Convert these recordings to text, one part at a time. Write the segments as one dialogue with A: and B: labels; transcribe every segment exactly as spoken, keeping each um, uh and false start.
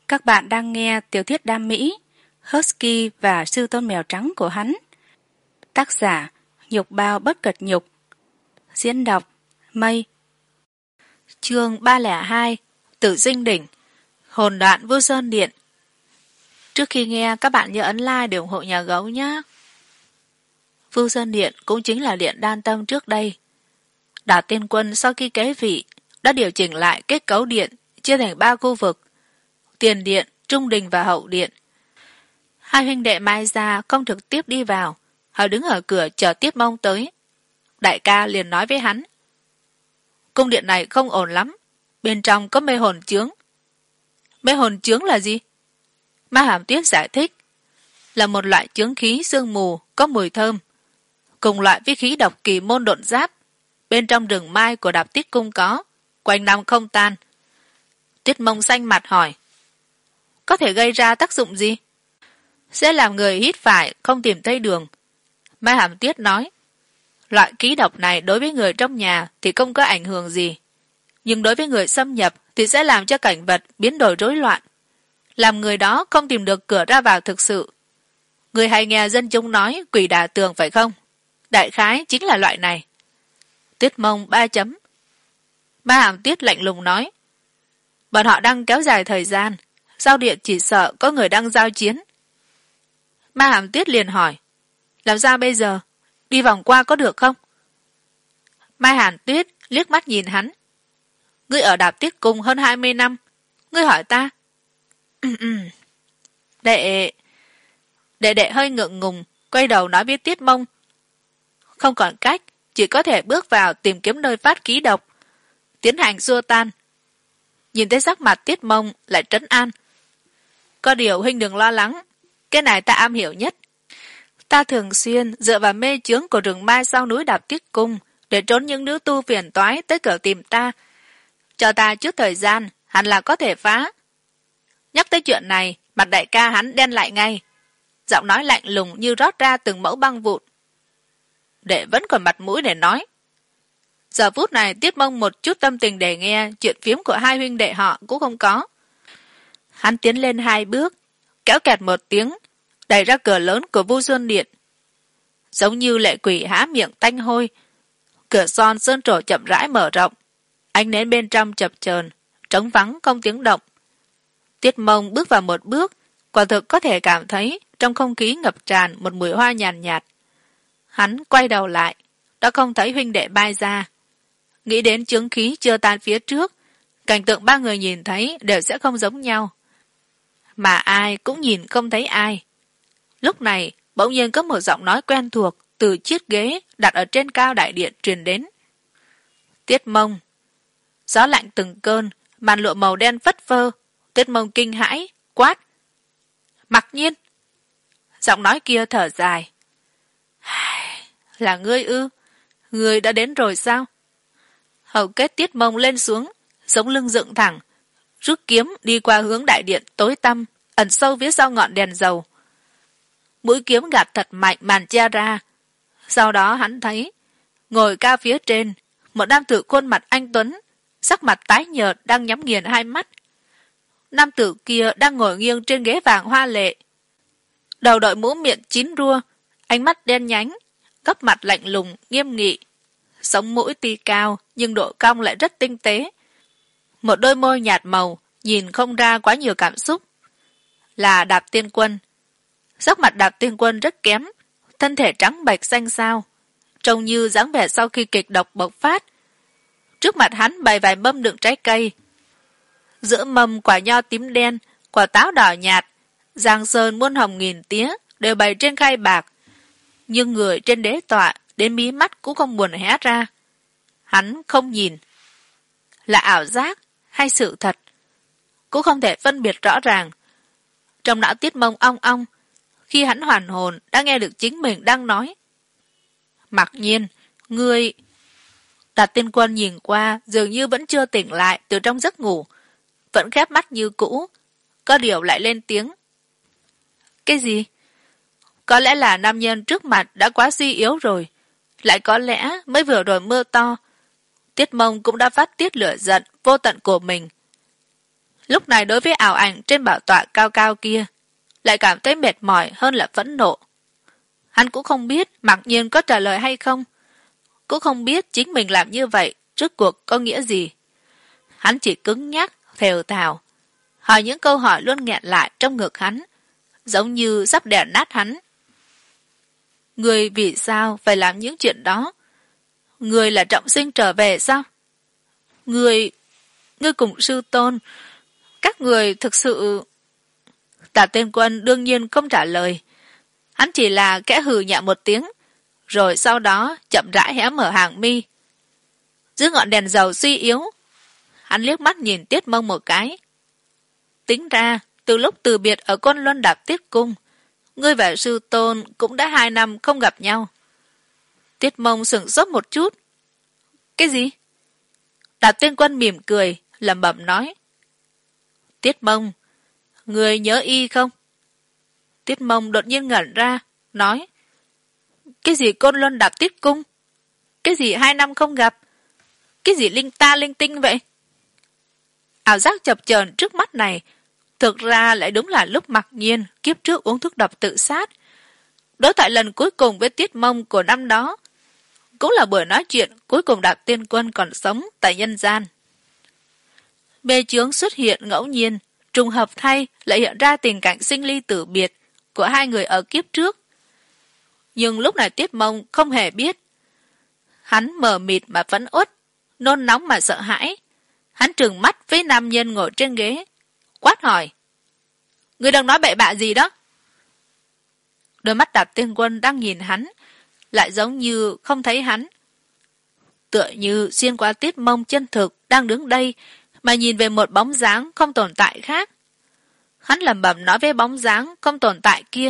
A: Các bạn đang nghe tiểu thuyết đam mỹ Husky và sư tôn mèo trắng của hắn. Tác giả Nhục Bao Bất Cật Nhục. Diễn đọc Mây. Chương ba lẻ hai. Tử Dinh Đỉnh. Hồn đoạn Vô Sơn Điện. Trước khi nghe, các bạn nhớ ấn like để ủng hộ nhà gấu nhé. Vô Sơn Điện cũng chính là điện Đan Tâm trước đây. Đảo Tiên Quân sau khi kế vị đã điều chỉnh lại kết cấu điện, chia thành ba khu vực: Tiền Điện, Trung Đình và Hậu Điện. Hai huynh đệ Mai Gia không trực tiếp đi vào, họ đứng ở cửa chờ Tiết Mông tới. Đại ca liền nói với hắn: cung điện này không ổn lắm, bên trong có mê hồn chướng. Mê hồn chướng là gì? Ma Hàm Tuyết giải thích: là một loại chướng khí sương mù có mùi thơm, cùng loại với khí độc kỳ môn độn giáp, bên trong rừng mai của Đạp Tiết Cung có, quanh năm không tan. Tiết Mông xanh mặt hỏi: có thể gây ra tác dụng gì? Sẽ làm người hít phải không tìm thấy đường. Mai Hàm Tuyết nói: loại khí độc này đối với người trong nhà thì không có ảnh hưởng gì, nhưng đối với người xâm nhập thì sẽ làm cho cảnh vật biến đổi rối loạn, làm người đó không tìm được cửa ra vào thực sự. Người hay nghe dân chúng nói quỷ đả tường phải không? Đại khái chính là loại này. Tiết Mông ba chấm. Mai Hàm Tuyết lạnh lùng nói: bọn họ đang kéo dài thời gian, giao điện chỉ sợ có người đang giao chiến. Ma Hàm Tuyết liền hỏi: làm sao bây giờ? Đi vòng qua có được không? Mai Hàn Tuyết liếc mắt nhìn hắn: ngươi ở Đạp Tiết Cung hơn hai mươi năm, ngươi hỏi ta? đệ đệ đệ hơi ngượng ngùng, quay đầu nói với Tiết Mông: không còn cách, chỉ có thể bước vào tìm kiếm nơi phát khí độc, tiến hành xua tan. Nhìn thấy sắc mặt Tiết Mông lại trấn an: có điều huynh đừng lo lắng, cái này ta am hiểu nhất. Ta thường xuyên dựa vào mê chướng của rừng mai sau núi Đạp Tiết Cung để trốn những nữ tu phiền toái tới cửa tìm ta. Cho ta chút thời gian, hẳn là có thể phá. Nhắc tới chuyện này, mặt đại ca hắn đen lại ngay, giọng nói lạnh lùng như rót ra từng mẫu băng vụn. Đệ vẫn còn mặt mũi để nói. Giờ phút này Tiết Mông một chút tâm tình để nghe chuyện phiếm của hai huynh đệ họ cũng không có. Hắn tiến lên hai bước, kéo kẹt một tiếng, đẩy ra cửa lớn của Vô Sơn Điện. Giống như lệ quỷ há miệng tanh hôi, cửa son sơn trổ chậm rãi mở rộng, ánh nến bên trong chập chờn, trống vắng không tiếng động. Tiết Mông bước vào một bước, quả thực có thể cảm thấy trong không khí ngập tràn một mùi hoa nhàn nhạt, nhạt. Hắn quay đầu lại, đã không thấy huynh đệ Mai Gia. Nghĩ đến chướng khí chưa tan phía trước, cảnh tượng ba người nhìn thấy đều sẽ không giống nhau, mà ai cũng nhìn không thấy ai. Lúc này bỗng nhiên có một giọng nói quen thuộc từ chiếc ghế đặt ở trên cao đại điện truyền đến: Tiết Mông. Gió lạnh từng cơn, màn lụa màu đen phất phơ. Tiết Mông kinh hãi quát: Mặc Nhiên. Giọng nói kia thở dài: là ngươi ư? Ngươi đã đến rồi sao? Hầu kết Tiết Mông lên xuống, sống lưng dựng thẳng, rút kiếm đi qua hướng đại điện tối tăm ẩn sâu phía sau ngọn đèn dầu. Mũi kiếm gạt thật mạnh màn che ra. Sau đó hắn thấy ngồi cao phía trên một nam tử khuôn mặt anh tuấn, sắc mặt tái nhợt đang nhắm nghiền hai mắt. Nam tử kia đang ngồi nghiêng trên ghế vàng hoa lệ, đầu đội mũ miệng chín rua, ánh mắt đen nhánh, góc mặt lạnh lùng nghiêm nghị, sống mũi tuy cao nhưng độ cong lại rất tinh tế, một đôi môi nhạt màu nhìn không ra quá nhiều cảm xúc. Là Đạp Tiên Quân. Sắc mặt Đạp Tiên Quân rất kém, thân thể trắng bệch xanh xao, trông như dáng vẻ sau khi kịch độc bộc phát. Trước mặt hắn bày vài mâm đựng trái cây, giữa mâm quả nho tím đen, quả táo đỏ nhạt, giang sơn muôn hồng nghìn tía đều bày trên khay bạc, nhưng người trên đế tọa đến mí mắt cũng không buồn hé ra. Hắn không nhìn, là ảo giác hay sự thật cũng không thể phân biệt rõ ràng. Trong não Tiết Mông ong ong, khi hắn hoàn hồn đã nghe được chính mình đang nói: Mặc Nhiên, ngươi... Đạt Tiên Quân nhìn qua dường như vẫn chưa tỉnh lại từ trong giấc ngủ, vẫn khép mắt như cũ, có điều lại lên tiếng: cái gì? Có lẽ là nam nhân trước mặt đã quá suy yếu rồi, lại có lẽ mới vừa rồi mưa to, Tiết Mông cũng đã phát tiết lửa giận vô tận của mình.
B: Lúc này đối với ảo ảnh trên bảo tọa cao cao kia, lại cảm thấy mệt mỏi hơn là phẫn nộ. Hắn cũng không biết Mặc Nhiên có trả lời hay không, cũng không biết chính mình làm như vậy rốt cuộc có nghĩa gì. Hắn chỉ cứng nhắc, thều thào, hỏi những câu hỏi luôn nghẹn lại trong ngực hắn, giống như sắp đè nát hắn. Người vì sao phải làm những chuyện đó? Người là trọng sinh trở về sao? Người... Ngươi cùng sư tôn, các người thực sự... Tả Tiên Quân đương nhiên không trả lời. Hắn chỉ là kẽ hừ nhẹ một tiếng, rồi sau đó chậm rãi hé mở hàng mi. Dưới ngọn đèn dầu suy yếu, hắn liếc mắt nhìn Tiết Mông một cái. Tính ra, từ lúc từ biệt ở Côn Luân Đạp Tiết Cung, ngươi và sư tôn cũng đã hai năm không gặp nhau. Tiết Mông sửng sốt một chút. Cái gì? Đạp Tiên Quân mỉm cười, lẩm bẩm nói. Tiết Mông, người nhớ y không? Tiết Mông đột nhiên ngẩn ra, nói. Cái gì Côn Luân Đạp Tiết Cung? Cái gì hai năm không gặp? Cái gì linh ta linh tinh vậy? Ảo giác chập chờn trước mắt này, thực ra lại đúng là lúc Mặc Nhiên kiếp trước uống thuốc độc tự sát. Đối thoại lần cuối cùng với Tiết Mông của năm đó, cũng là buổi nói chuyện cuối cùng Đạp Tiên Quân còn sống tại nhân gian. Mê chướng xuất hiện ngẫu nhiên, trùng hợp thay lại hiện ra tình cảnh sinh ly tử biệt của hai người ở kiếp trước. Nhưng lúc này Tiết Mông không hề biết. Hắn mờ mịt mà phẫn uất, nôn nóng mà sợ hãi. Hắn trừng mắt với nam nhân ngồi trên ghế, quát hỏi. Ngươi đang nói bậy bạ gì đó? Đôi mắt Đạp Tiên Quân đang nhìn hắn, lại giống như không thấy hắn. Tựa như xuyên qua Tiết Mông chân thực đang đứng đây, mà nhìn về một bóng dáng không tồn tại khác. Hắn lẩm bẩm nói với bóng dáng không tồn tại kia.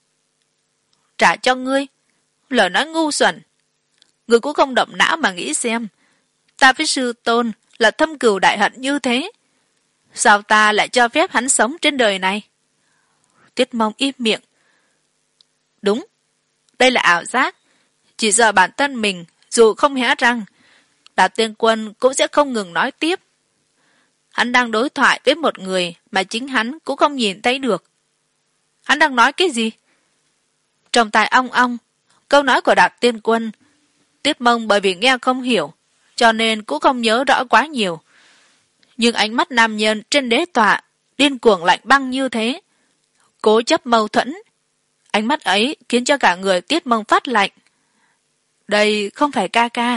B: Trả cho ngươi, lời nói ngu xuẩn. Ngươi cũng không động não mà nghĩ xem, ta với sư tôn là thâm cừu đại hận như thế, sao ta lại cho phép hắn sống trên đời này? Tiết Mông im miệng. Đúng, đây là ảo giác. Chỉ sợ bản thân mình dù không hé răng, Đạp Tiên Quân cũng sẽ không ngừng nói tiếp. Hắn đang đối thoại với một người mà chính hắn cũng không nhìn thấy được. Hắn đang nói cái gì? Trong tai ong ong, câu nói của Đạp Tiên Quân, Tiết Mông bởi vì nghe không hiểu, cho nên cũng không nhớ rõ quá nhiều. Nhưng ánh mắt nam nhân trên đế tọa, điên cuồng lạnh băng như thế, cố chấp mâu thuẫn. Ánh mắt ấy khiến cho cả người Tiết Mông phát lạnh. Đây không phải ca ca.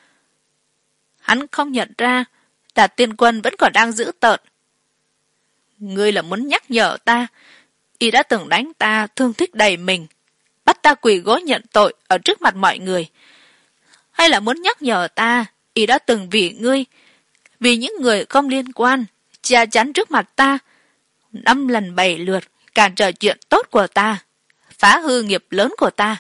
B: Hắn không nhận ra, Đạp Tiên Quân vẫn còn đang giữ tợn. Ngươi là muốn nhắc nhở ta, y đã từng đánh ta thương tích đầy mình, bắt ta quỳ gối nhận tội ở trước mặt mọi người. Hay là muốn nhắc nhở ta, y đã từng vì ngươi, vì những người không liên quan, che chắn trước mặt ta, năm lần bảy lượt cản trở chuyện tốt của ta, phá hư nghiệp lớn của ta.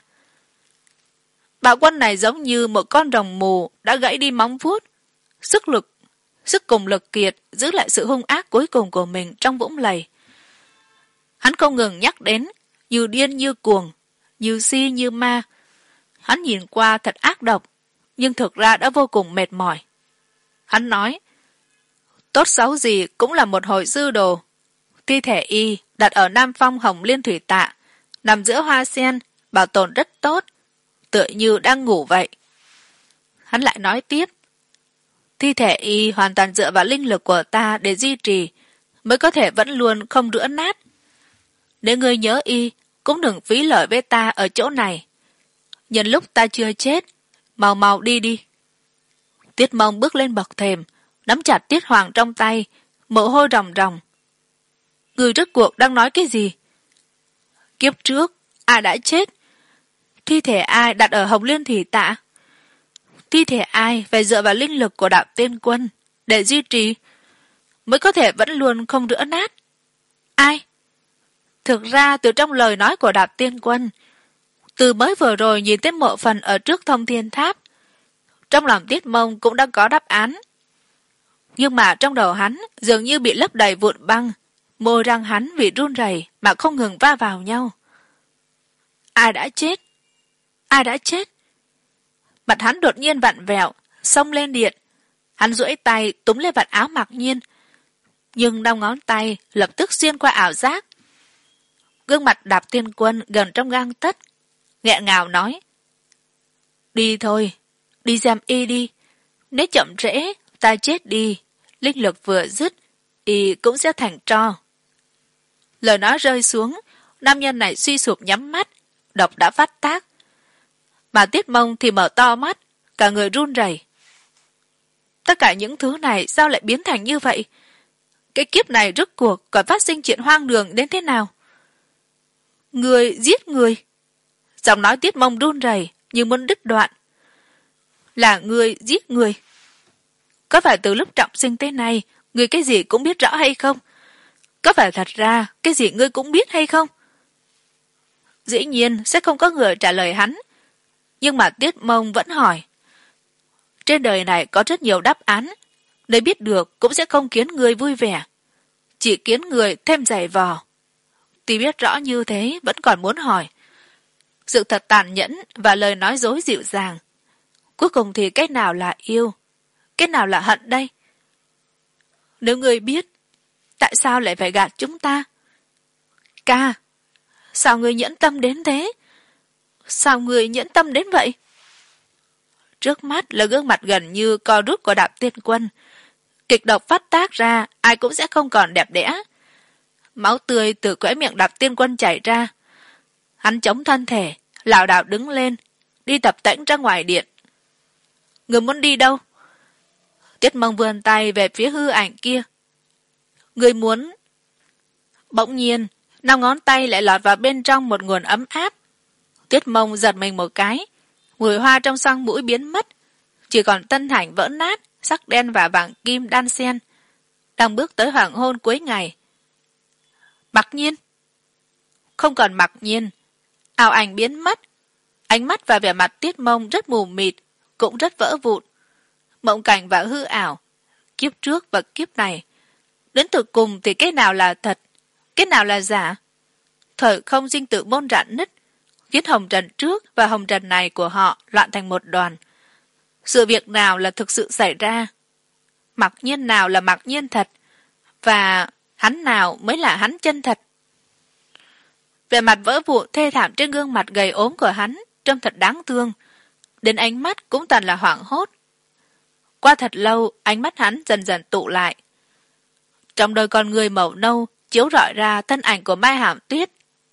B: Bạo Quân này giống như một con rồng mù đã gãy đi móng vuốt, sức lực, sức cùng lực kiệt giữ lại sự hung ác cuối cùng của mình trong vũng lầy. Hắn không ngừng nhắc đến, như điên như cuồng, như si như ma. Hắn nhìn qua thật ác độc, nhưng thực ra đã vô cùng mệt mỏi. Hắn nói, tốt xấu gì cũng là một hồi sư đồ. Thi thể y đặt ở Nam Phong Hồng Liên Thủy Tạ, nằm giữa hoa sen, bảo tồn rất tốt, tựa như đang ngủ vậy. Hắn lại nói tiếp, thi thể y hoàn toàn dựa vào linh lực của ta để duy trì, mới có thể vẫn luôn không rữa nát. Nếu ngươi nhớ y, cũng đừng phí lời với ta ở chỗ này. Nhân lúc ta chưa chết, mau mau đi đi. Tiết Mông bước lên bậc thềm, nắm chặt Tiết Hoàng trong tay, mồ hôi ròng ròng. Ngươi rốt cuộc đang nói cái gì? Kiếp trước, ai đã chết? Thi thể ai đặt ở Hồng Liên Thủy Tạ? Thi thể ai phải dựa vào linh lực của Đạp Tiên Quân để duy trì, mới có thể vẫn luôn không rữa nát? Ai? Thực ra từ trong lời nói của Đạp Tiên Quân, từ mới vừa rồi nhìn thấy mộ phần ở trước Thông Thiên Tháp, trong lòng Tiết Mông cũng đã có đáp án. Nhưng mà trong đầu hắn dường như bị lấp đầy vụn băng, môi răng hắn vì run rẩy mà không ngừng va vào nhau. Ai đã chết? Ai đã chết? Mặt hắn đột nhiên vặn vẹo, xông lên điện. Hắn duỗi tay túm lên vạt áo Mặc Nhiên. nhưng năm ngón tay lập tức xuyên qua ảo giác. Gương mặt Đạp Tiên Quân gần trong gang tấc, nghẹn ngào nói: đi thôi, đi xem y đi. Nếu chậm trễ, ta chết đi. Linh lực vừa dứt, y cũng sẽ thành tro. Lời nói rơi xuống, nam nhân này suy sụp nhắm mắt, độc đã phát tác. Mà Tiết Mông thì mở to mắt, cả người run rẩy. Tất cả những thứ này sao lại biến thành như vậy? Cái kiếp này rốt cuộc còn phát sinh chuyện hoang đường đến thế nào? Người giết người. Giọng nói Tiết Mông run rẩy như muốn đứt đoạn. Là người giết người. Có phải từ lúc trọng sinh tới nay, người cái gì cũng biết rõ hay không? Có phải thật ra cái gì ngươi cũng biết hay không? Dĩ nhiên sẽ không có người trả lời hắn. Nhưng mà Tiết Mông vẫn hỏi. Trên đời này có rất nhiều đáp án. Nếu biết được cũng sẽ không khiến người vui vẻ. Chỉ khiến người thêm dày vò. Tuy biết rõ như thế vẫn còn muốn hỏi. Sự thật tàn nhẫn và lời nói dối dịu dàng. Cuối cùng thì cái nào là yêu? Cái nào là hận đây? Nếu người biết, tại sao lại phải gạt chúng ta? Ca, sao người nhẫn tâm đến thế? Sao người nhẫn tâm đến vậy? Trước mắt là gương mặt gần như co rút của Đạp Tiên Quân. Kịch độc phát tác ra, ai cũng sẽ không còn đẹp đẽ. Máu tươi từ khóe miệng Đạp Tiên Quân chảy ra. Hắn chống thân thể, lảo đảo đứng lên, đi tập tễnh ra ngoài điện. Người muốn đi đâu? Tiết Mông vươn tay về phía hư ảnh kia. Người muốn... Bỗng nhiên, năm ngón tay lại lọt vào bên trong một nguồn ấm áp. Tiết Mông giật mình một cái, mùi hoa trong xoang mũi biến mất, chỉ còn tân thành vỡ nát, sắc đen và vàng kim đan xen. Đang bước tới hoàng hôn cuối ngày. Mặc Nhiên. Không còn Mặc Nhiên. Ảo ảnh biến mất. Ánh mắt và vẻ mặt Tiết Mông rất mù mịt, cũng rất vỡ vụn. Mộng cảnh và hư ảo, kiếp trước và kiếp này. Đến từ cùng thì cái nào là thật, cái nào là giả? Thời không sinh tử môn rạn nứt, khiến hồng trần trước và hồng trần này của họ loạn thành một đoàn. Sự việc nào là thực sự xảy ra? Mặc Nhiên nào là Mặc Nhiên thật? Và hắn nào mới là hắn chân thật? Vẻ mặt vỡ vụn thê thảm trên gương mặt gầy ốm của hắn trông thật đáng thương. Đến ánh mắt cũng toàn là hoảng hốt. Qua thật lâu, ánh mắt hắn dần dần tụ lại. Trong đôi con người màu nâu chiếu rọi ra thân ảnh của Mai Hàm Tuyết.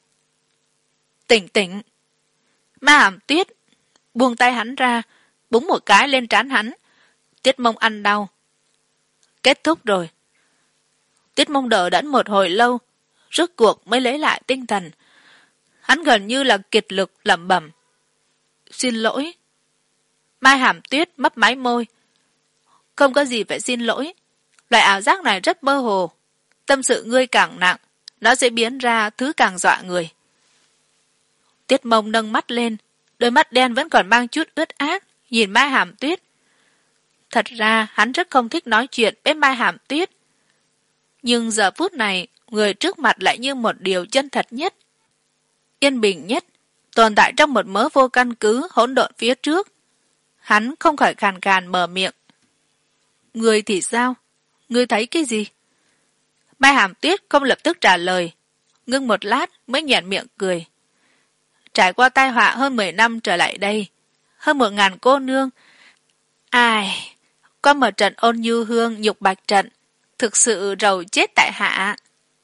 B: Tỉnh tỉnh. Mai Hàm Tuyết buông tay hắn ra, búng một cái lên trán hắn. Tiết Mông ăn đau. Kết thúc rồi. Tiết Mông đỡ đẫn một hồi lâu, rốt cuộc mới lấy lại tinh thần. Hắn gần như là kiệt lực lẩm bẩm. Xin lỗi. Mai Hàm Tuyết mấp máy môi. Không có gì phải xin lỗi. Loại ảo giác này rất mơ hồ. Tâm sự ngươi càng nặng, nó sẽ biến ra thứ càng dọa người. Tiết Mông nâng mắt lên, đôi mắt đen vẫn còn mang chút ướt át, nhìn Mai Hàm Tuyết. Thật ra hắn rất không thích nói chuyện với Mai Hàm Tuyết. Nhưng giờ phút này, người trước mặt lại như một điều chân thật nhất, yên bình nhất, tồn tại trong một mớ vô căn cứ hỗn độn phía trước. Hắn không khỏi khàn khàn mở miệng. Người thì sao? Người thấy cái gì? Mai Hàm Tuyết không lập tức trả lời, ngưng một lát mới nhẹn miệng cười. Trải qua tai họa hơn mười năm trở lại đây, hơn một ngàn cô nương. Ai, có một trận ôn nhu hương nhục bạch trận, thực sự rầu chết tại hạ.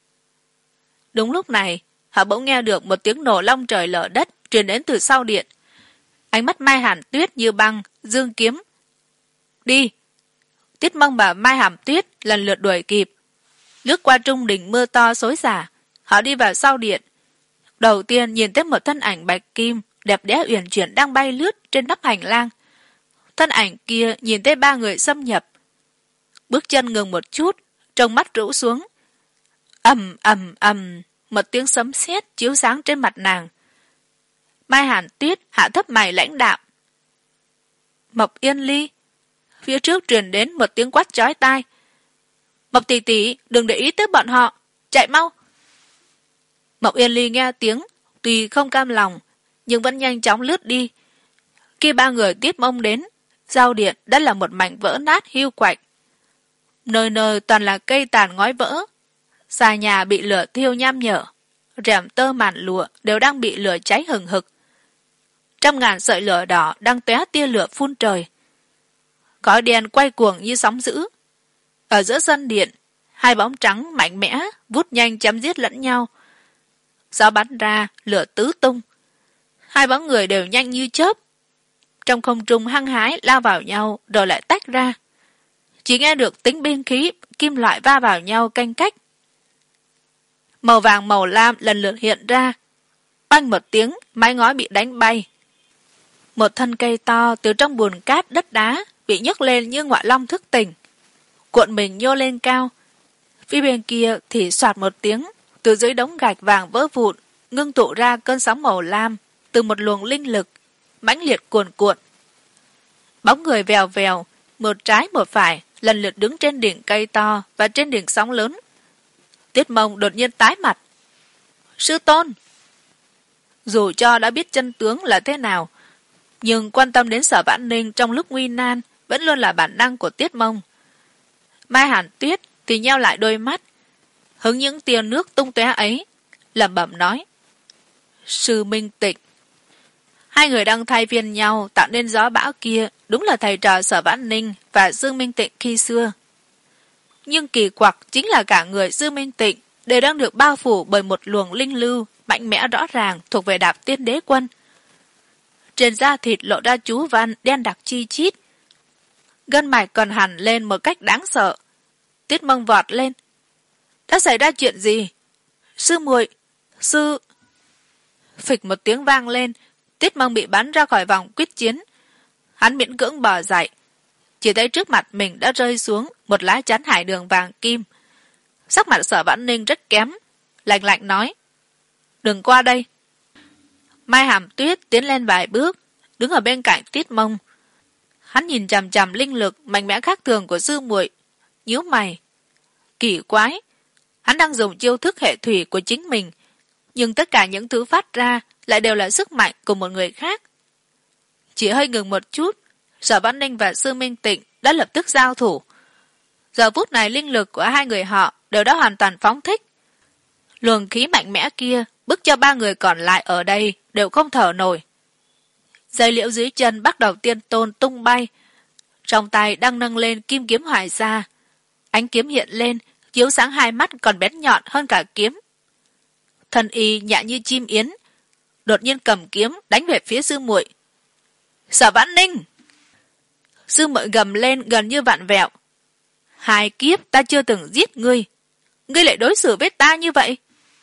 B: Đúng lúc này, họ bỗng nghe được một tiếng nổ long trời lở đất truyền đến từ sau điện. Ánh mắt Mai Hàm Tuyết như băng, dương kiếm. Đi! Tiết Mông và Mai Hàm Tuyết lần lượt đuổi kịp. Lướt qua trung đình mưa to xối xả, họ đi vào sau điện. Đầu tiên nhìn thấy một thân ảnh bạch kim, đẹp đẽ uyển chuyển đang bay lướt trên nắp hành lang. Thân ảnh kia nhìn thấy ba người xâm nhập. Bước chân ngừng một chút, trông mắt rũ xuống. Ầm ầm ầm, một tiếng sấm sét chiếu sáng trên mặt nàng. Mai Hàn Tuyết hạ thấp mày lãnh đạm. Mộc Yên Ly. Phía trước truyền đến một tiếng quát chói tai. Mộc tỷ tỷ, đừng để ý tới bọn họ, chạy mau. Mộc Yên Ly nghe tiếng, tuy không cam lòng, nhưng vẫn nhanh chóng lướt đi. Khi ba người Tiết Mông đến, giao điện đã là một mảnh vỡ nát hiu quạnh. Nơi nơi toàn là cây tàn ngói vỡ, xà nhà bị lửa thiêu nham nhở, rèm tơ màn lụa đều đang bị lửa cháy hừng hực. Trăm ngàn sợi lửa đỏ đang tóe tia lửa phun trời. Khói đen quay cuồng như sóng dữ. Ở giữa sân điện, hai bóng trắng mạnh mẽ vút nhanh chém giết lẫn nhau. Gió bắn ra, lửa tứ tung. Hai bóng người đều nhanh như chớp. Trong không trung hăng hái lao vào nhau rồi lại tách ra. Chỉ nghe được tiếng binh khí kim loại va vào nhau canh cách. Màu vàng màu lam lần lượt hiện ra. Banh một tiếng, mái ngói bị đánh bay. Một thân cây to từ trong bùn cát đất đá bị nhấc lên như ngọa long thức tỉnh, cuộn mình nhô lên cao. Phía bên kia thì soạt một tiếng, từ dưới đống gạch vàng vỡ vụn ngưng tụ ra cơn sóng màu lam từ một luồng linh lực mãnh liệt cuồn cuộn. Bóng người vèo vèo, một trái một phải lần lượt đứng trên đỉnh cây to và trên đỉnh sóng lớn. Tiết Mông đột nhiên tái mặt. Sư tôn! Dù cho đã biết chân tướng là thế nào, nhưng quan tâm đến Sở Vãn Ninh trong lúc nguy nan vẫn luôn là bản năng của Tiết Mông. Mai Hàn Tuyết thì nheo lại đôi mắt, hứng những tia nước tung tóe ấy, lẩm bẩm nói: Sư Minh Tịnh. Hai người đang thay phiên nhau tạo nên gió bão kia đúng là thầy trò Sở Vãn Ninh và Dương Minh Tịnh khi xưa. Nhưng kỳ quặc chính là cả người Dương Minh Tịnh đều đang được bao phủ bởi một luồng linh lưu mạnh mẽ rõ ràng thuộc về Đạp Tiên Đế Quân. Trên da thịt lộ ra chú văn đen đặc chi chít, gân mạch còn hằn lên một cách đáng sợ. Tiết Mông vọt lên. Đã xảy ra chuyện gì? Sư muội, sư... Phịch một tiếng vang lên, Tiết Mông bị bắn ra khỏi vòng quyết chiến. Hắn miễn cưỡng bò dậy, chỉ thấy trước mặt mình đã rơi xuống một lá chắn hải đường vàng kim. Sắc mặt Sở Vãn Ninh rất kém, lạnh lạnh nói: Đừng qua đây. Mai Hàm Tuyết tiến lên vài bước, đứng ở bên cạnh Tiết Mông. Hắn nhìn chằm chằm linh lực mạnh mẽ khác thường của sư muội, nhíu mày. Kỳ quái, hắn đang dùng chiêu thức hệ thủy của chính mình, nhưng tất cả những thứ phát ra lại đều là sức mạnh của một người khác. Chỉ hơi ngừng một chút, Sở Vãn Ninh và Sư Minh Tịnh đã lập tức giao thủ. Giờ phút này linh lực của hai người họ đều đã hoàn toàn phóng thích. Luồng khí mạnh mẽ kia bức cho ba người còn lại ở đây đều không thở nổi. Dây liễu dưới chân bắt đầu tiên tôn tung bay, trong tay đang nâng lên kim kiếm hoài ra. Ánh kiếm hiện lên, chiếu sáng hai mắt còn bén nhọn hơn cả kiếm. Thân y nhẹ như chim yến, đột nhiên cầm kiếm đánh về phía sư muội. Sở Vãn Ninh! Sư muội gầm lên gần như vặn vẹo. Hai kiếp ta chưa từng giết ngươi, ngươi lại đối xử với ta như vậy.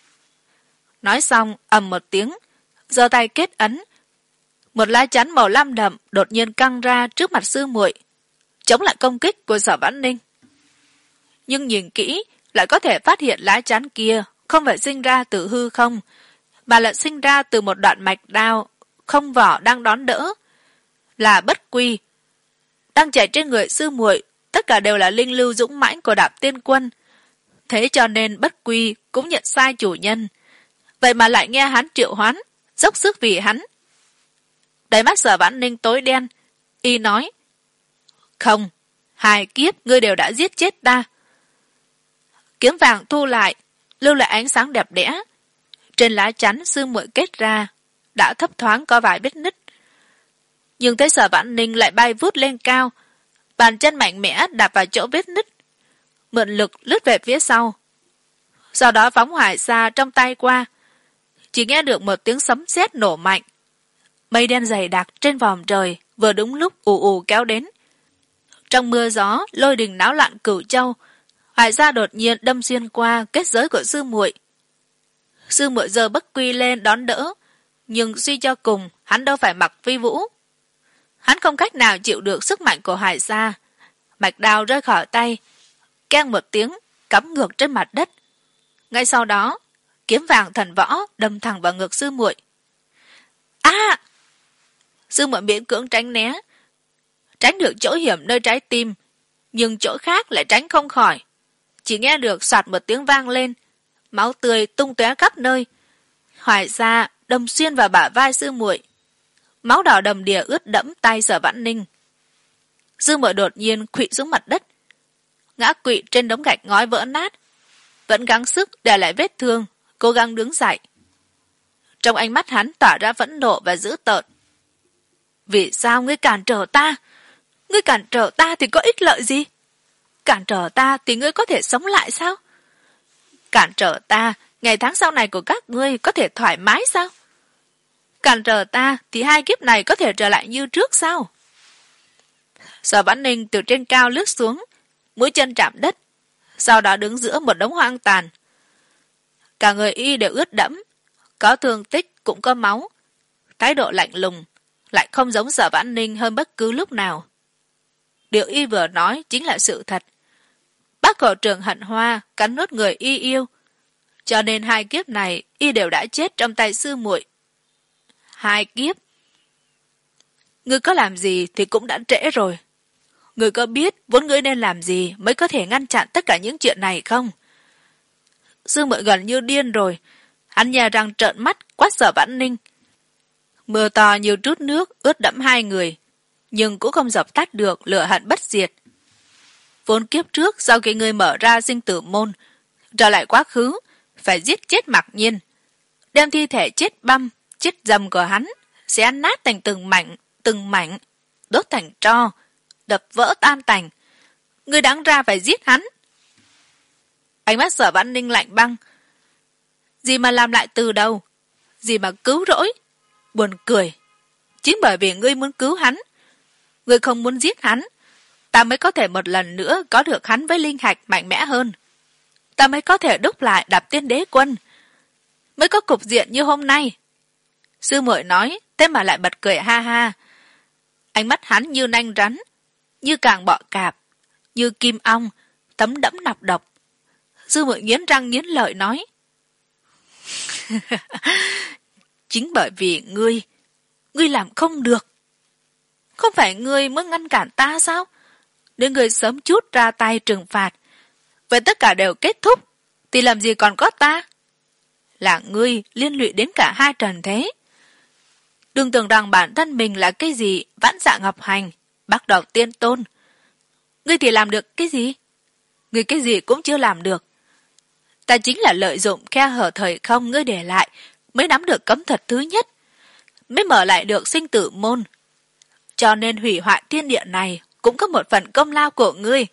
B: Nói xong ầm một tiếng, giơ tay kết ấn. Một lá chắn màu lam đậm đột nhiên căng ra trước mặt sư muội, chống lại công kích của Sở Vãn Ninh. Nhưng nhìn kỹ lại có thể phát hiện lá chắn kia không phải sinh ra từ hư không, mà là sinh ra từ một đoạn mạch đao không vỏ đang đón đỡ, là bất quy. Đang chạy trên người sư muội tất cả đều là linh lưu dũng mãnh của Đạp Tiên Quân, thế cho nên bất quy cũng nhận sai chủ nhân. Vậy mà lại nghe hắn triệu hoán, dốc sức vì hắn. Đáy mắt Sở Vãn Ninh tối đen, y nói: Không, hai kiếp ngươi đều đã giết chết ta. Kiếm vàng thu lại, lưu lại ánh sáng đẹp đẽ. Trên lá chắn sư muội kết ra đã thấp thoáng có vài vết nứt. Nhưng thấy Sở Vãn Ninh lại bay vút lên cao, bàn chân mạnh mẽ đạp vào chỗ vết nứt, mượn lực lướt về phía sau. Sau đó phóng hoài xa trong tay qua, chỉ nghe được một tiếng sấm sét nổ mạnh. Mây đen dày đặc trên vòm trời vừa đúng lúc ù ù kéo đến. Trong mưa gió lôi đình náo loạn cửu châu, hoài ra đột nhiên đâm xuyên qua kết giới của sư muội. Sư muội giơ bất quy lên đón đỡ, nhưng suy cho cùng hắn đâu phải mặc phi vũ. Hắn không cách nào chịu được sức mạnh của hoài gia. Mạch đao rơi khỏi tay, keng một tiếng cắm ngược trên mặt đất. Ngay sau đó kiếm vàng thần võ đâm thẳng vào ngực sư muội. A! À! Sư muội miễn cưỡng tránh né, tránh được chỗ hiểm nơi trái tim, nhưng chỗ khác lại tránh không khỏi. Chỉ nghe được soạt một tiếng vang lên, máu tươi tung tóe khắp nơi. Hoài gia đâm xuyên vào bả vai sư muội, máu đỏ đầm đìa ướt đẫm tay Sở Vãn Ninh. Sư muội đột nhiên khuỵu xuống mặt đất. ngã quỵ trên đống gạch ngói vỡ nát, vẫn gắng sức để lại vết thương, cố gắng đứng dậy. Trong ánh mắt hắn tỏa ra phẫn nộ và dữ tợn. Vì sao ngươi cản trở ta? Ngươi cản trở ta thì có ích lợi gì? Cản trở ta thì ngươi có thể sống lại sao? Cản trở ta, ngày tháng sau này của các ngươi có thể thoải mái sao? Cản trở ta thì hai kiếp này có thể trở lại như trước sao? Sở Vãn Ninh từ trên cao lướt xuống, mũi chân chạm đất, sau đó đứng giữa một đống hoang tàn. Cả người y đều ướt đẫm, có thương tích cũng có máu, thái độ lạnh lùng, lại không giống Sở Vãn Ninh hơn bất cứ lúc nào. Điều y vừa nói chính là sự thật. Bác Cổ Trường hận Hoa cắn nuốt người y yêu, cho nên hai kiếp này y đều đã chết trong tay sư muội. Hai kiếp. Ngươi có làm gì thì cũng đã trễ rồi. Ngươi có biết vốn ngươi nên làm gì mới có thể ngăn chặn tất cả những chuyện này không? Sư muội gần như điên rồi. Hắn nhè răng trợn mắt quát Sở Vãn Ninh. Mưa to như trút nước ướt đẫm hai người, nhưng cũng không dập tắt được lửa hận bất diệt. Vốn kiếp trước sau khi ngươi mở ra sinh tử môn, trở lại quá khứ, phải giết chết Mặc Nhiên, đem thi thể chết băm, chết dầm của hắn, xé nát thành từng mảnh, từng mảnh, đốt thành tro, đập vỡ tan tành. Ngươi đáng ra phải giết hắn. Ánh mắt Sở Vãn Ninh lạnh băng. Gì mà làm lại từ đầu? Gì mà cứu rỗi? Buồn cười. Chính bởi vì ngươi muốn cứu hắn, ngươi không muốn giết hắn, ta mới có thể một lần nữa có được hắn với linh hạch mạnh mẽ hơn. Ta mới có thể đúc lại Đạp Tiên Đế Quân, mới có cục diện như hôm nay. Sư muội nói, thế mà lại bật cười ha ha. Ánh mắt hắn như nanh rắn, như càng bọ cạp, như kim ong, thấm đẫm nọc độc. Sư muội nghiến răng nghiến lợi nói. Chính bởi vì ngươi, ngươi làm không được. Không phải ngươi muốn ngăn cản ta sao? Nếu ngươi sớm chút ra tay trừng phạt, vậy tất cả đều kết thúc, thì làm gì còn có ta? Là ngươi liên lụy đến cả hai trần thế. Đừng tưởng rằng bản thân mình là cái gì Vãn Dạ Ngọc Hành, Bác Đầu Tiên Tôn. Ngươi thì làm được cái gì? Ngươi cái gì cũng chưa làm được. Ta chính là lợi dụng khe hở thời không ngươi để lại, mới nắm được cấm thuật thứ nhất, mới mở lại được sinh tử môn. Cho nên hủy hoại thiên địa này cũng có một phần công lao của ngươi.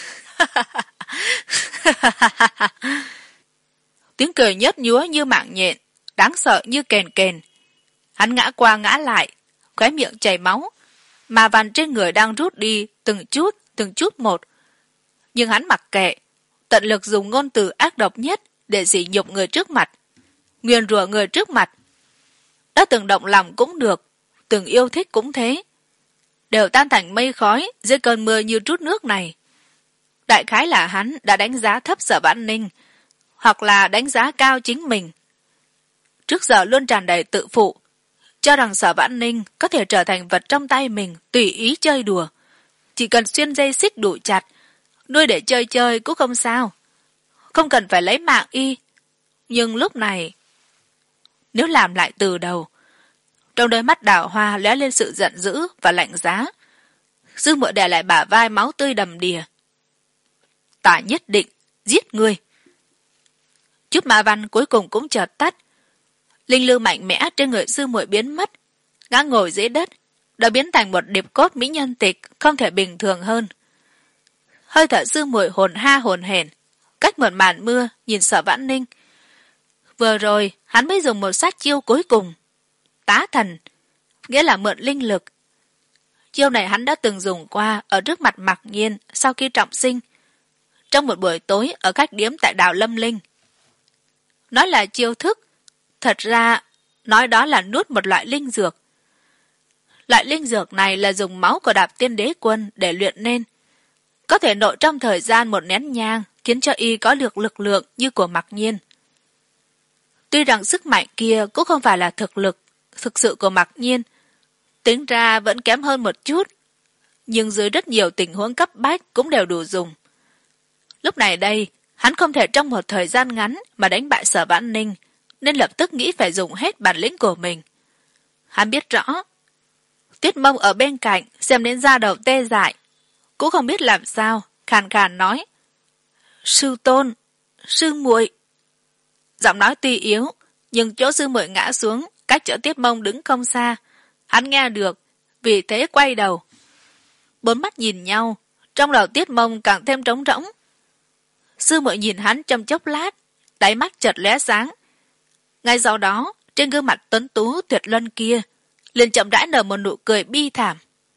B: Tiếng cười nhớt nhúa như mạng nhện, đáng sợ như kền kền. Hắn ngã qua ngã lại, khóe miệng chảy máu, mà vằn trên người đang rút đi từng chút, từng chút một. Nhưng hắn mặc kệ, tận lực dùng ngôn từ ác độc nhất để sỉ nhục người trước mặt, nguyền rủa người trước mặt. Đã từng động lòng cũng được, từng yêu thích cũng thế, đều tan thành mây khói dưới cơn mưa như trút nước này. Đại khái là hắn đã đánh giá thấp Sở Vãn Ninh, hoặc là đánh giá cao chính mình. Trước giờ luôn tràn đầy tự phụ, cho rằng Sở Vãn Ninh có thể trở thành vật trong tay mình tùy ý chơi đùa. Chỉ cần xuyên dây xích đủ chặt, nuôi để chơi chơi cũng không sao, không cần phải lấy mạng y. Nhưng lúc này, nếu làm lại từ đầu, trong đôi mắt Đào Hoa lóe lên sự giận dữ và lạnh giá. Sư muội đè lại bả vai máu tươi đầm đìa. Ta nhất định giết ngươi. Chút ma văn cuối cùng cũng chợt tắt. Linh lưu mạnh mẽ trên người sư muội biến mất, ngã ngồi dưới đất, đã biến thành một điệp cốt mỹ nhân tịch không thể bình thường hơn. Hơi thở sư muội hồn ha hồn hển, cách một màn mưa nhìn Sở Vãn Ninh. Vừa rồi hắn mới dùng một sát chiêu cuối cùng, tá thần, nghĩa là mượn linh lực. Chiêu này hắn đã từng dùng qua ở trước mặt Mặc Nhiên sau khi trọng sinh, trong một buổi tối ở khách điếm tại đảo Lâm Linh. Nói là chiêu thức, thật ra nói đó là nuốt một loại linh dược. Loại linh dược này là dùng máu của Đạp Tiên Đế Quân để luyện nên, có thể nội trong thời gian một nén nhang khiến cho y có được lực lượng như của Mặc Nhiên. Tuy rằng sức mạnh kia cũng không phải là thực lực thực sự của Mặc Nhiên, tính ra vẫn kém hơn một chút, nhưng dưới rất nhiều tình huống cấp bách cũng đều đủ dùng. Lúc này đây, hắn không thể trong một thời gian ngắn mà đánh bại Sở Vãn Ninh, nên lập tức nghĩ phải dùng hết bản lĩnh của mình. Hắn biết rõ, Tuyết Mông ở bên cạnh xem đến da đầu tê dại, cũng không biết làm sao khàn khàn nói: Sư tôn, sư muội. Giọng nói tuy yếu, nhưng chỗ sư muội ngã xuống, cách chỗ Tiết Mông đứng không xa. Hắn nghe được, vì thế quay đầu. Bốn mắt nhìn nhau, trong đầu Tiết Mông càng thêm trống rỗng. Sư muội nhìn hắn trong chốc lát, đáy mắt chợt lóe sáng. Ngay sau đó, trên gương mặt tuấn tú tuyệt luân kia, liền chậm rãi nở một nụ cười bi thảm.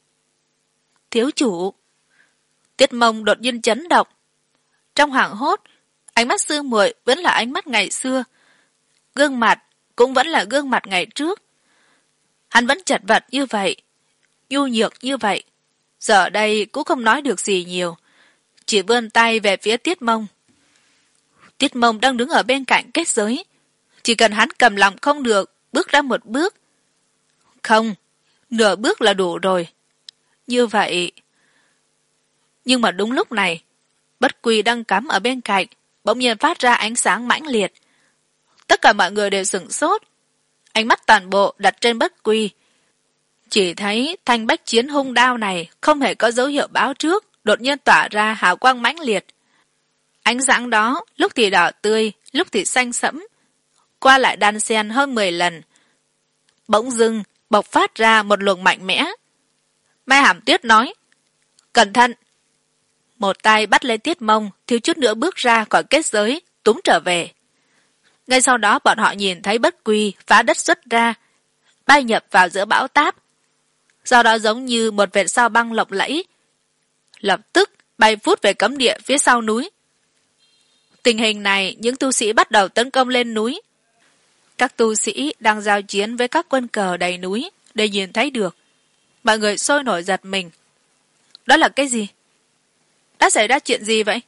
B: Thiếu chủ. Tiết Mông đột nhiên chấn động. Trong hoảng hốt, ánh mắt sư muội vẫn là ánh mắt ngày xưa. Gương mặt cũng vẫn là gương mặt ngày trước. Hắn vẫn chật vật như vậy, nhu nhược như vậy. Giờ đây cũng không nói được gì nhiều, chỉ vươn tay về phía Tiết Mông. Tiết Mông đang đứng ở bên cạnh kết giới. Chỉ cần hắn cầm lòng không được, bước ra một bước. Không, nửa bước là đủ rồi. Như vậy... Nhưng mà đúng lúc này, Bất Quy đang cắm ở bên cạnh, bỗng nhiên phát ra ánh sáng mãnh liệt. Tất cả mọi người đều sửng sốt. Ánh mắt toàn bộ đặt trên Bất Quy. Chỉ thấy thanh bách chiến hung đao này không hề có dấu hiệu báo trước, đột nhiên tỏa ra hào quang mãnh liệt. Ánh sáng đó lúc thì đỏ tươi, lúc thì xanh sẫm, qua lại đan xen hơn mười lần. Bỗng dưng bộc phát ra một luồng mạnh mẽ. Mai Hàm Tuyết nói: Cẩn thận! Một tay bắt lấy Tiết Mông, thiếu chút nữa bước ra khỏi kết giới, túm trở về. Ngay sau đó bọn họ nhìn thấy Bất Quy phá đất xuất ra, bay nhập vào giữa bão táp. Sau đó giống như một vệt sao băng lộng lẫy, lập tức bay vút về cấm địa phía sau núi. Tình hình này, những tu sĩ bắt đầu tấn công lên núi. Các tu sĩ đang giao chiến với các quân cờ đầy núi để nhìn thấy được. Mọi người sôi nổi giật mình. Đó là cái gì? Đã xảy ra chuyện gì vậy?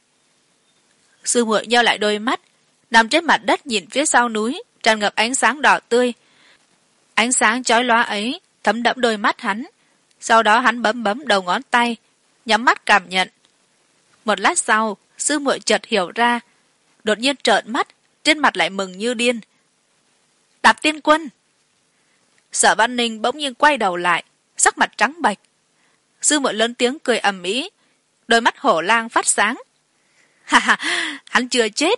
B: Sư muội nheo lại đôi mắt, nằm trên mặt đất nhìn phía sau núi, tràn ngập ánh sáng đỏ tươi. Ánh sáng chói lóa ấy thấm đẫm đôi mắt hắn. Sau đó hắn bấm bấm đầu ngón tay, nhắm mắt cảm nhận. Một lát sau, sư muội chợt hiểu ra, đột nhiên trợn mắt, trên mặt lại mừng như điên. Đạp Tiên Quân! Sở Văn Ninh bỗng nhiên quay đầu lại, sắc mặt trắng bệch. Sư muội lớn tiếng cười ầm ĩ, đôi mắt hổ lang phát sáng. Ha ha, hắn chưa chết.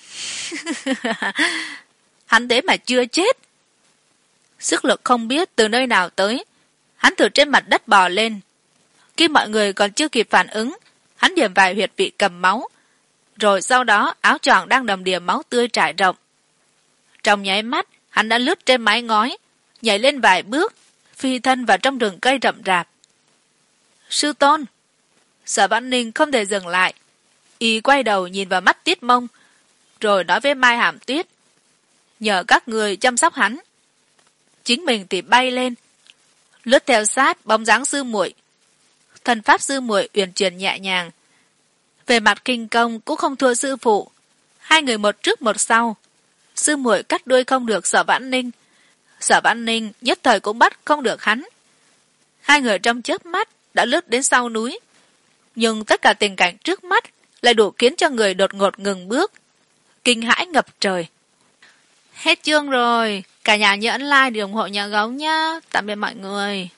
B: Hắn thế mà chưa chết. Sức lực không biết từ nơi nào tới, hắn từ trên mặt đất bò lên. Khi mọi người còn chưa kịp phản ứng, hắn điểm vài huyệt vị cầm máu, rồi sau đó áo choàng đang đầm đìa máu tươi trải rộng. Trong nháy mắt, hắn đã lướt trên mái ngói, nhảy lên vài bước, phi thân vào trong rừng cây rậm rạp. Sư tôn! Sở Văn Ninh không thể dừng lại, y quay đầu nhìn vào mắt Tiết Mông, rồi nói với Mai Hàm Tuyết: Nhờ các người chăm sóc hắn. Chính mình thì bay lên, lướt theo sát bóng dáng sư muội. Thần pháp sư muội uyển chuyển nhẹ nhàng, về mặt kinh công cũng không thua sư phụ. Hai người một trước một sau. Sư muội cắt đuôi không được Sở Vãn Ninh, Sở Vãn Ninh nhất thời cũng bắt không được hắn. Hai người trong chớp mắt đã lướt đến sau núi, nhưng tất cả tình cảnh trước mắt lại đủ khiến cho người đột ngột ngừng bước, kinh hãi ngập trời. Hết chương rồi, cả nhà nhớ ấn like để ủng hộ nhà gấu nhá. Tạm biệt mọi người.